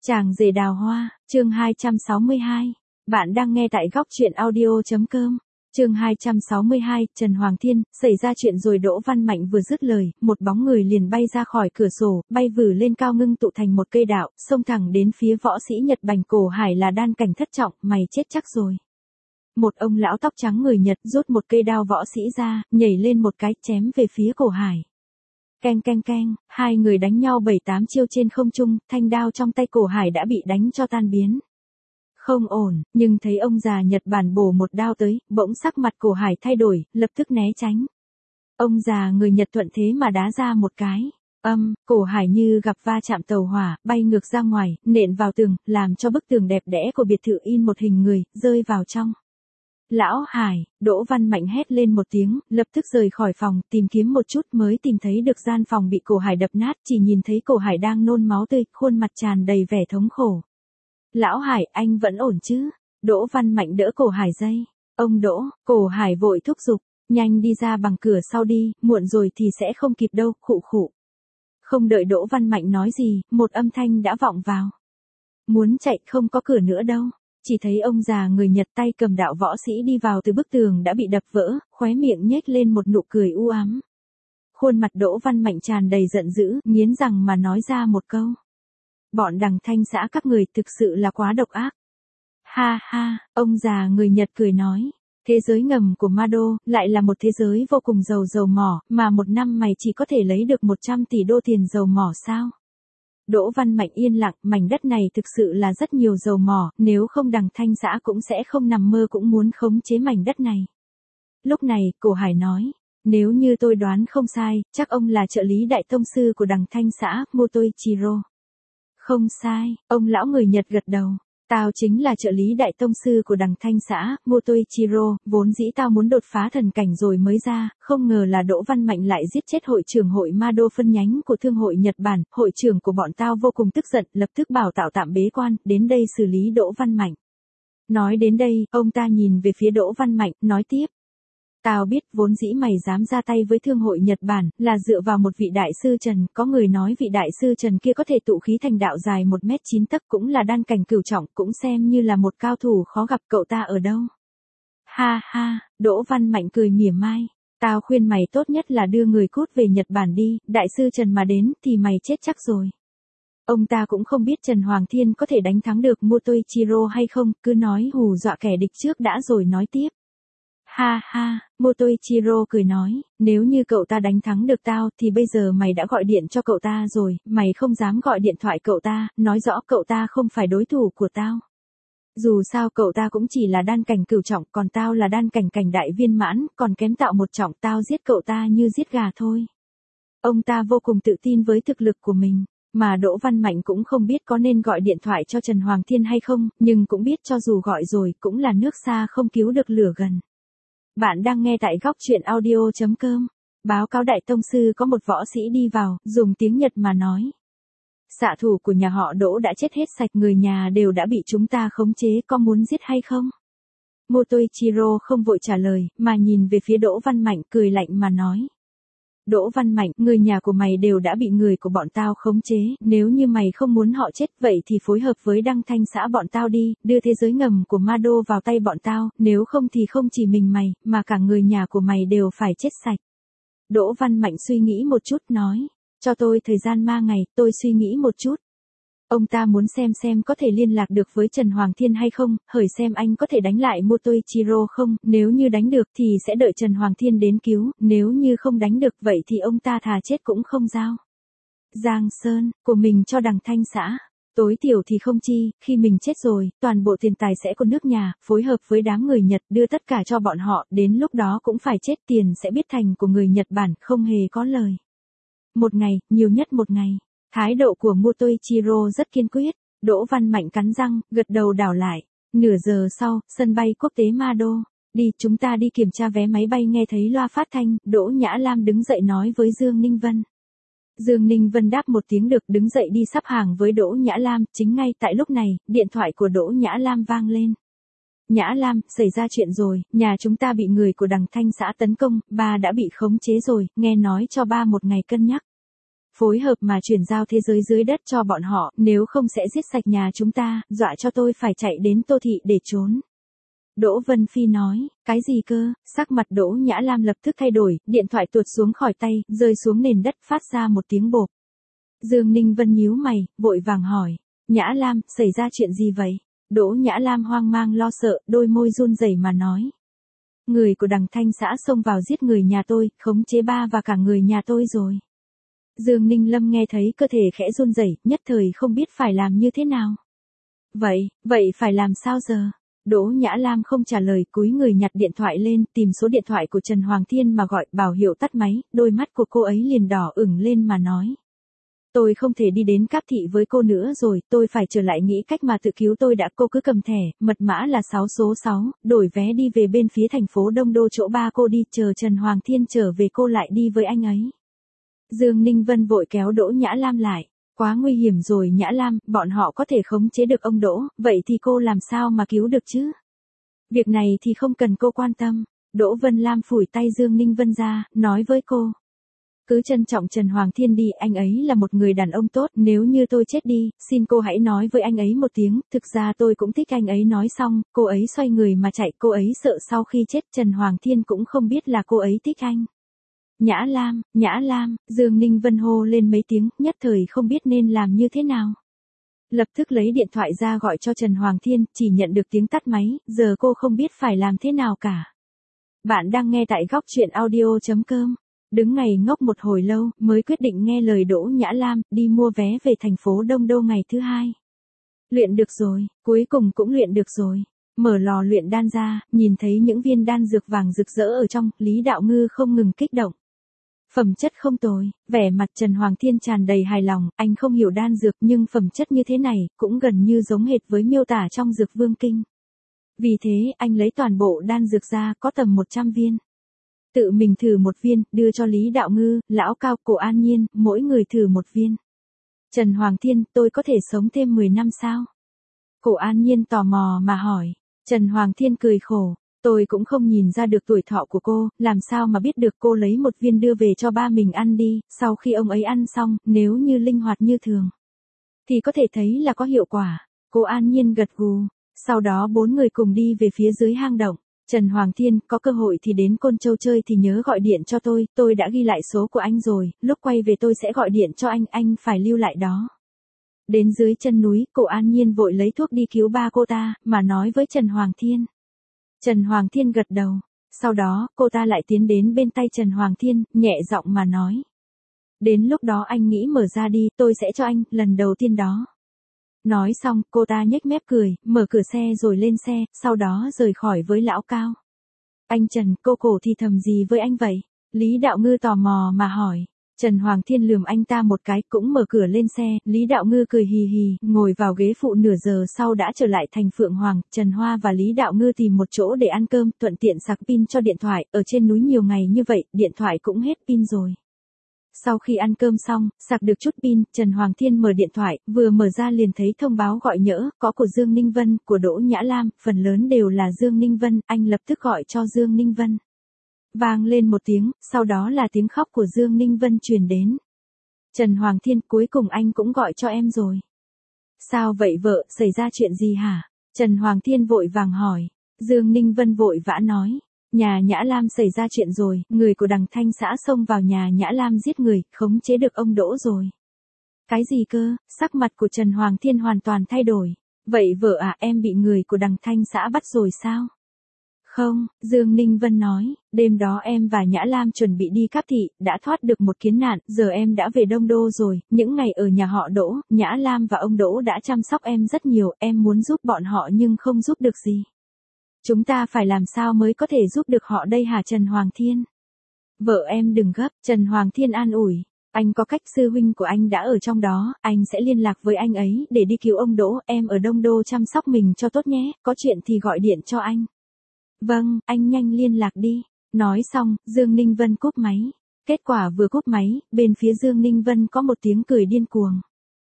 Chàng rể đào hoa, chương 262. Bạn đang nghe tại góc truyện audio.com. Chương 262, Trần Hoàng Thiên, xảy ra chuyện rồi. Đỗ Văn Mạnh vừa dứt lời, một bóng người liền bay ra khỏi cửa sổ, bay vừ lên cao ngưng tụ thành một cây đạo, xông thẳng đến phía võ sĩ Nhật Bành. Cổ Hải là đan cảnh thất trọng, mày chết chắc rồi. Một ông lão tóc trắng người Nhật rút một cây đao võ sĩ ra, nhảy lên một cái, chém về phía Cổ Hải. Keng keng keng, hai người đánh nhau 7-8 chiêu trên không trung, thanh đao trong tay Cổ Hải đã bị đánh cho tan biến. Không ổn, nhưng thấy ông già Nhật Bản bổ một đao tới, bỗng sắc mặt Cổ Hải thay đổi, lập tức né tránh. Ông già người Nhật thuận thế mà đá ra một cái. Cổ Hải như gặp va chạm tàu hỏa, bay ngược ra ngoài, nện vào tường, làm cho bức tường đẹp đẽ của biệt thự in một hình người, rơi vào trong. Lão Hải, Đỗ Văn Mạnh hét lên một tiếng, lập tức rời khỏi phòng, tìm kiếm một chút mới tìm thấy được gian phòng bị Cổ Hải đập nát, chỉ nhìn thấy Cổ Hải đang nôn máu tươi, khuôn mặt tràn đầy vẻ thống khổ. Lão Hải, anh vẫn ổn chứ? Đỗ Văn Mạnh đỡ Cổ Hải dây. Ông Đỗ, Cổ Hải vội thúc giục, nhanh đi ra bằng cửa sau đi, muộn rồi thì sẽ không kịp đâu, khụ khụ. Không đợi Đỗ Văn Mạnh nói gì, một âm thanh đã vọng vào. Muốn chạy không có cửa nữa đâu. Chỉ thấy ông già người Nhật tay cầm đạo võ sĩ đi vào từ bức tường đã bị đập vỡ, khóe miệng nhếch lên một nụ cười u ám. Khuôn mặt Đỗ Văn Mạnh tràn đầy giận dữ, nghiến răng mà nói ra một câu. Bọn Đằng Thanh xã các người thực sự là quá độc ác. Ha ha, ông già người Nhật cười nói. Thế giới ngầm của Mado lại là một thế giới vô cùng giàu mỏ, mà một năm mày chỉ có thể lấy được 100 tỷ đô tiền dầu mỏ sao? Đỗ Văn Mạnh yên lặng, mảnh đất này thực sự là rất nhiều dầu mỏ, nếu không Đằng Thanh xã cũng sẽ không nằm mơ cũng muốn khống chế mảnh đất này. Lúc này, Cổ Hải nói, nếu như tôi đoán không sai, chắc ông là trợ lý đại tông sư của Đằng Thanh xã, Motoichiro. Không sai, ông lão người Nhật gật đầu. Tao chính là trợ lý đại tông sư của Đằng Thanh xã, Motoichiro, vốn dĩ tao muốn đột phá thần cảnh rồi mới ra, không ngờ là Đỗ Văn Mạnh lại giết chết hội trưởng hội Mado phân nhánh của Thương hội Nhật Bản, hội trưởng của bọn tao vô cùng tức giận, lập tức bảo tạo tạm bế quan, đến đây xử lý Đỗ Văn Mạnh. Nói đến đây, ông ta nhìn về phía Đỗ Văn Mạnh, nói tiếp. Tao biết vốn dĩ mày dám ra tay với Thương hội Nhật Bản, là dựa vào một vị đại sư Trần, có người nói vị đại sư Trần kia có thể tụ khí thành đạo dài 1m9 tấc cũng là đan cảnh cửu trọng, cũng xem như là một cao thủ khó gặp. Cậu ta ở đâu? Ha ha, Đỗ Văn Mạnh cười mỉa mai. Tao khuyên mày tốt nhất là đưa người cút về Nhật Bản đi, đại sư Trần mà đến thì mày chết chắc rồi. Ông ta cũng không biết Trần Hoàng Thiên có thể đánh thắng được Motoichiro hay không, cứ nói hù dọa kẻ địch trước đã rồi nói tiếp. Ha ha, Motoichiro cười nói, nếu như cậu ta đánh thắng được tao thì bây giờ mày đã gọi điện cho cậu ta rồi, mày không dám gọi điện thoại cậu ta, nói rõ cậu ta không phải đối thủ của tao. Dù sao cậu ta cũng chỉ là đan cảnh cửu trọng, còn tao là đan cảnh cảnh đại viên mãn, còn kém tạo một trọng, tao giết cậu ta như giết gà thôi. Ông ta vô cùng tự tin với thực lực của mình. Mà Đỗ Văn Mạnh cũng không biết có nên gọi điện thoại cho Trần Hoàng Thiên hay không, nhưng cũng biết cho dù gọi rồi cũng là nước xa không cứu được lửa gần. Bạn đang nghe tại góc truyện audio.com. Báo cáo đại tông sư có một võ sĩ đi vào, dùng tiếng Nhật mà nói. Xạ thủ của nhà họ Đỗ đã chết hết sạch, người nhà đều đã bị chúng ta khống chế, có muốn giết hay không? Motoichiro không vội trả lời, mà nhìn về phía Đỗ Văn Mạnh cười lạnh mà nói. Đỗ Văn Mạnh, người nhà của mày đều đã bị người của bọn tao khống chế, nếu như mày không muốn họ chết vậy thì phối hợp với Đăng Thanh xã bọn tao đi, đưa thế giới ngầm của Mado vào tay bọn tao, nếu không thì không chỉ mình mày, mà cả người nhà của mày đều phải chết sạch. Đỗ Văn Mạnh suy nghĩ một chút nói, cho tôi thời gian 3 ngày, tôi suy nghĩ một chút. Ông ta muốn xem có thể liên lạc được với Trần Hoàng Thiên hay không, hỏi xem anh có thể đánh lại Motoichiro không, nếu như đánh được thì sẽ đợi Trần Hoàng Thiên đến cứu, nếu như không đánh được vậy thì ông ta thà chết cũng không giao. Giang Sơn, của mình cho Đằng Thanh xã, tối thiểu thì không chi, khi mình chết rồi, toàn bộ tiền tài sẽ của nước nhà, phối hợp với đám người Nhật đưa tất cả cho bọn họ, đến lúc đó cũng phải chết, tiền sẽ biết thành của người Nhật Bản, không hề có lời. Một ngày, nhiều nhất một ngày. Thái độ của Motoichiro rất kiên quyết, Đỗ Văn Mạnh cắn răng, gật đầu đảo lại. Nửa giờ sau, sân bay quốc tế Mado. Đi, chúng ta đi kiểm tra vé máy bay. Nghe thấy loa phát thanh, Đỗ Nhã Lam đứng dậy nói với Dương Ninh Vân. Dương Ninh Vân đáp một tiếng được, đứng dậy đi sắp hàng với Đỗ Nhã Lam. Chính ngay tại lúc này, điện thoại của Đỗ Nhã Lam vang lên. Nhã Lam, xảy ra chuyện rồi, nhà chúng ta bị người của Đằng Thanh xã tấn công, ba đã bị khống chế rồi, nghe nói cho ba một ngày cân nhắc. phối hợp mà chuyển giao thế giới dưới đất cho bọn họ, nếu không sẽ giết sạch nhà chúng ta, dọa cho tôi phải chạy đến Tô Thị để trốn. Đỗ Vân Phi nói, cái gì cơ, sắc mặt Đỗ Nhã Lam lập tức thay đổi, điện thoại tuột xuống khỏi tay, rơi xuống nền đất phát ra một tiếng bộp. Dương Ninh Vân nhíu mày, vội vàng hỏi, Nhã Lam, xảy ra chuyện gì vậy? Đỗ Nhã Lam hoang mang lo sợ, đôi môi run rẩy mà nói. Người của Đằng Thanh xã xông vào giết người nhà tôi, khống chế ba và cả người nhà tôi rồi. Dương Ninh Lâm nghe thấy cơ thể khẽ run rẩy, nhất thời không biết phải làm như thế nào. Vậy phải làm sao giờ? Đỗ Nhã Lam không trả lời, cúi người nhặt điện thoại lên, tìm số điện thoại của Trần Hoàng Thiên mà gọi, bảo hiệu tắt máy, đôi mắt của cô ấy liền đỏ ửng lên mà nói. Tôi không thể đi đến Cáp Thị với cô nữa rồi, tôi phải trở lại nghĩ cách mà tự cứu tôi đã. Cô cứ cầm thẻ, mật mã là 6 số 6, đổi vé đi về bên phía thành phố Đông Đô chỗ ba cô đi, chờ Trần Hoàng Thiên trở về cô lại đi với anh ấy. Dương Ninh Vân vội kéo Đỗ Nhã Lam lại. Quá nguy hiểm rồi Nhã Lam, bọn họ có thể khống chế được ông Đỗ, vậy thì cô làm sao mà cứu được chứ? Việc này thì không cần cô quan tâm. Đỗ Vân Lam phủi tay Dương Ninh Vân ra, nói với cô. Cứ trân trọng Trần Hoàng Thiên đi, anh ấy là một người đàn ông tốt, nếu như tôi chết đi, xin cô hãy nói với anh ấy một tiếng, thực ra tôi cũng thích anh ấy. Nói xong, cô ấy xoay người mà chạy, cô ấy sợ sau khi chết Trần Hoàng Thiên cũng không biết là cô ấy thích anh. Nhã Lam, Dương Ninh Vân hô lên mấy tiếng, nhất thời không biết nên làm như thế nào. Lập tức lấy điện thoại ra gọi cho Trần Hoàng Thiên, chỉ nhận được tiếng tắt máy, giờ cô không biết phải làm thế nào cả. Bạn đang nghe tại góc truyện audio.com. Đứng ngày ngốc một hồi lâu, mới quyết định nghe lời Đỗ Nhã Lam, đi mua vé về thành phố Đông Đô ngày thứ hai. Luyện được rồi, cuối cùng cũng luyện được rồi. Mở lò luyện đan ra, nhìn thấy những viên đan dược vàng rực rỡ ở trong, Lý Đạo Ngư không ngừng kích động. Phẩm chất không tồi, vẻ mặt Trần Hoàng Thiên tràn đầy hài lòng, anh không hiểu đan dược nhưng phẩm chất như thế này, cũng gần như giống hệt với miêu tả trong Dược Vương Kinh. Vì thế, anh lấy toàn bộ đan dược ra, có tầm 100 viên. Tự mình thử một viên, đưa cho Lý Đạo Ngư, Lão Cao, Cổ An Nhiên, mỗi người thử một viên. Trần Hoàng Thiên, tôi có thể sống thêm 10 năm sao? Cổ An Nhiên tò mò mà hỏi. Trần Hoàng Thiên cười khổ. Tôi cũng không nhìn ra được tuổi thọ của cô, làm sao mà biết được. Cô lấy một viên đưa về cho ba mình ăn đi, sau khi ông ấy ăn xong, nếu như linh hoạt như thường, thì có thể thấy là có hiệu quả. Cô An Nhiên gật gù. Sau đó 4 người cùng đi về phía dưới hang động. Trần Hoàng Thiên, có cơ hội thì đến Côn Châu chơi thì nhớ gọi điện cho tôi đã ghi lại số của anh rồi, lúc quay về tôi sẽ gọi điện cho anh phải lưu lại đó. Đến dưới chân núi, Cổ An Nhiên vội lấy thuốc đi cứu ba cô ta, mà nói với Trần Hoàng Thiên. Trần Hoàng Thiên gật đầu. Sau đó, cô ta lại tiến đến bên tay Trần Hoàng Thiên, nhẹ giọng mà nói. Đến lúc đó anh nghĩ mở ra đi, tôi sẽ cho anh, lần đầu tiên đó. Nói xong, cô ta nhếch mép cười, mở cửa xe rồi lên xe, sau đó rời khỏi với Lão Cao. Anh Trần, cô Cổ thì thầm gì với anh vậy? Lý Đạo Ngư tò mò mà hỏi. Trần Hoàng Thiên lườm anh ta một cái, cũng mở cửa lên xe, Lý Đạo Ngư cười hì hì, ngồi vào ghế phụ. Nửa giờ sau đã trở lại thành Phượng Hoàng. Trần Hoa và Lý Đạo Ngư tìm một chỗ để ăn cơm, thuận tiện sạc pin cho điện thoại, ở trên núi nhiều ngày như vậy, điện thoại cũng hết pin rồi. Sau khi ăn cơm xong, sạc được chút pin, Trần Hoàng Thiên mở điện thoại, vừa mở ra liền thấy thông báo gọi nhỡ, có của Dương Ninh Vân, của Đỗ Nhã Lam, phần lớn đều là Dương Ninh Vân, anh lập tức gọi cho Dương Ninh Vân. Vang lên một tiếng, sau đó là tiếng khóc của Dương Ninh Vân truyền đến. Trần Hoàng Thiên, cuối cùng anh cũng gọi cho em rồi. Sao vậy vợ, xảy ra chuyện gì hả? Trần Hoàng Thiên vội vàng hỏi. Dương Ninh Vân vội vã nói. Nhà Nhã Lam xảy ra chuyện rồi, người của Đằng Thanh xã xông vào nhà Nhã Lam giết người, khống chế được ông Đỗ rồi. Cái gì cơ? Sắc mặt của Trần Hoàng Thiên hoàn toàn thay đổi. Vậy vợ à, em bị người của Đằng Thanh xã bắt rồi sao? Không, Dương Ninh Vân nói, đêm đó em và Nhã Lam chuẩn bị đi Cáp Thị, đã thoát được một kiếp nạn, giờ em đã về Đông Đô rồi, những ngày ở nhà họ Đỗ, Nhã Lam và ông Đỗ đã chăm sóc em rất nhiều, em muốn giúp bọn họ nhưng không giúp được gì. Chúng ta phải làm sao mới có thể giúp được họ đây hả Trần Hoàng Thiên? Vợ em đừng gấp, Trần Hoàng Thiên an ủi. Anh có cách, sư huynh của anh đã ở trong đó, anh sẽ liên lạc với anh ấy để đi cứu ông Đỗ, em ở Đông Đô chăm sóc mình cho tốt nhé, có chuyện thì gọi điện cho anh. Vâng, anh nhanh liên lạc đi. Nói xong, Dương Ninh Vân cúp máy. Kết quả vừa cúp máy, bên phía Dương Ninh Vân có một tiếng cười điên cuồng.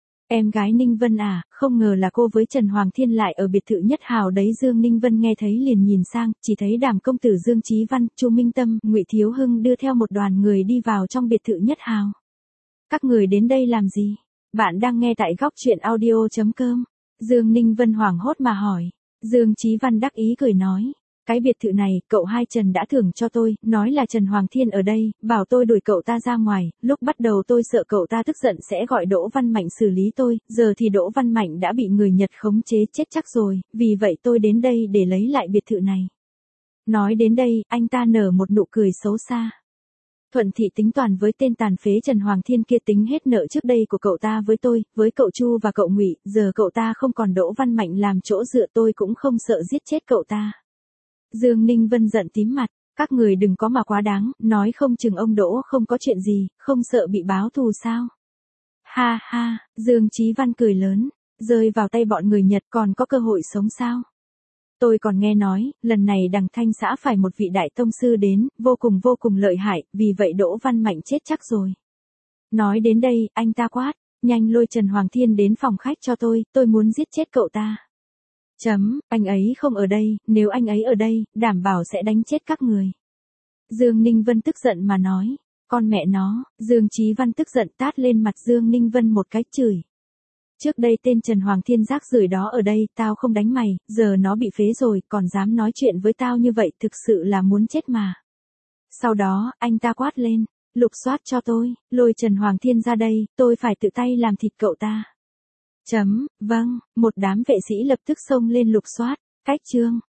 Em gái Ninh Vân à, không ngờ là cô với Trần Hoàng Thiên lại ở biệt thự Nhất Hào đấy. Dương Ninh Vân nghe thấy liền nhìn sang, chỉ thấy Đàm công tử Dương Chí Văn, Chu Minh Tâm, Ngụy Thiếu Hưng đưa theo một đoàn người đi vào trong biệt thự Nhất Hào. Các người đến đây làm gì? Bạn đang nghe tại góc chuyện audio.com. Dương Ninh Vân hoảng hốt mà hỏi. Dương Chí Văn đắc ý cười nói. Cái biệt thự này, cậu hai Trần đã thưởng cho tôi, nói là Trần Hoàng Thiên ở đây, bảo tôi đuổi cậu ta ra ngoài, lúc bắt đầu tôi sợ cậu ta tức giận sẽ gọi Đỗ Văn Mạnh xử lý tôi, giờ thì Đỗ Văn Mạnh đã bị người Nhật khống chế chết chắc rồi, vì vậy tôi đến đây để lấy lại biệt thự này. Nói đến đây, anh ta nở một nụ cười xấu xa. Thuận thị tính toán với tên tàn phế Trần Hoàng Thiên kia tính hết nợ trước đây của cậu ta với tôi, với cậu Chu và cậu Ngụy, giờ cậu ta không còn Đỗ Văn Mạnh làm chỗ dựa tôi cũng không sợ giết chết cậu ta. Dương Ninh Vân giận tím mặt, các người đừng có mà quá đáng, nói không chừng ông Đỗ không có chuyện gì, không sợ bị báo thù sao? Ha ha, Dương Chí Văn cười lớn, rơi vào tay bọn người Nhật còn có cơ hội sống sao? Tôi còn nghe nói, lần này Đằng Thanh xã phải một vị đại tông sư đến, vô cùng lợi hại, vì vậy Đỗ Văn Mạnh chết chắc rồi. Nói đến đây, anh ta quát, nhanh lôi Trần Hoàng Thiên đến phòng khách cho tôi muốn giết chết cậu ta. Anh ấy không ở đây, nếu anh ấy ở đây, đảm bảo sẽ đánh chết các người. Dương Ninh Vân tức giận mà nói, con mẹ nó, Dương Chí Văn tức giận tát lên mặt Dương Ninh Vân một cái chửi. Trước đây tên Trần Hoàng Thiên rác rưởi đó ở đây, tao không đánh mày, giờ nó bị phế rồi, còn dám nói chuyện với tao như vậy, thực sự là muốn chết mà. Sau đó, anh ta quát lên, lục soát cho tôi, lôi Trần Hoàng Thiên ra đây, tôi phải tự tay làm thịt cậu ta. Vâng, một đám vệ sĩ lập tức xông lên lục soát, cách chương.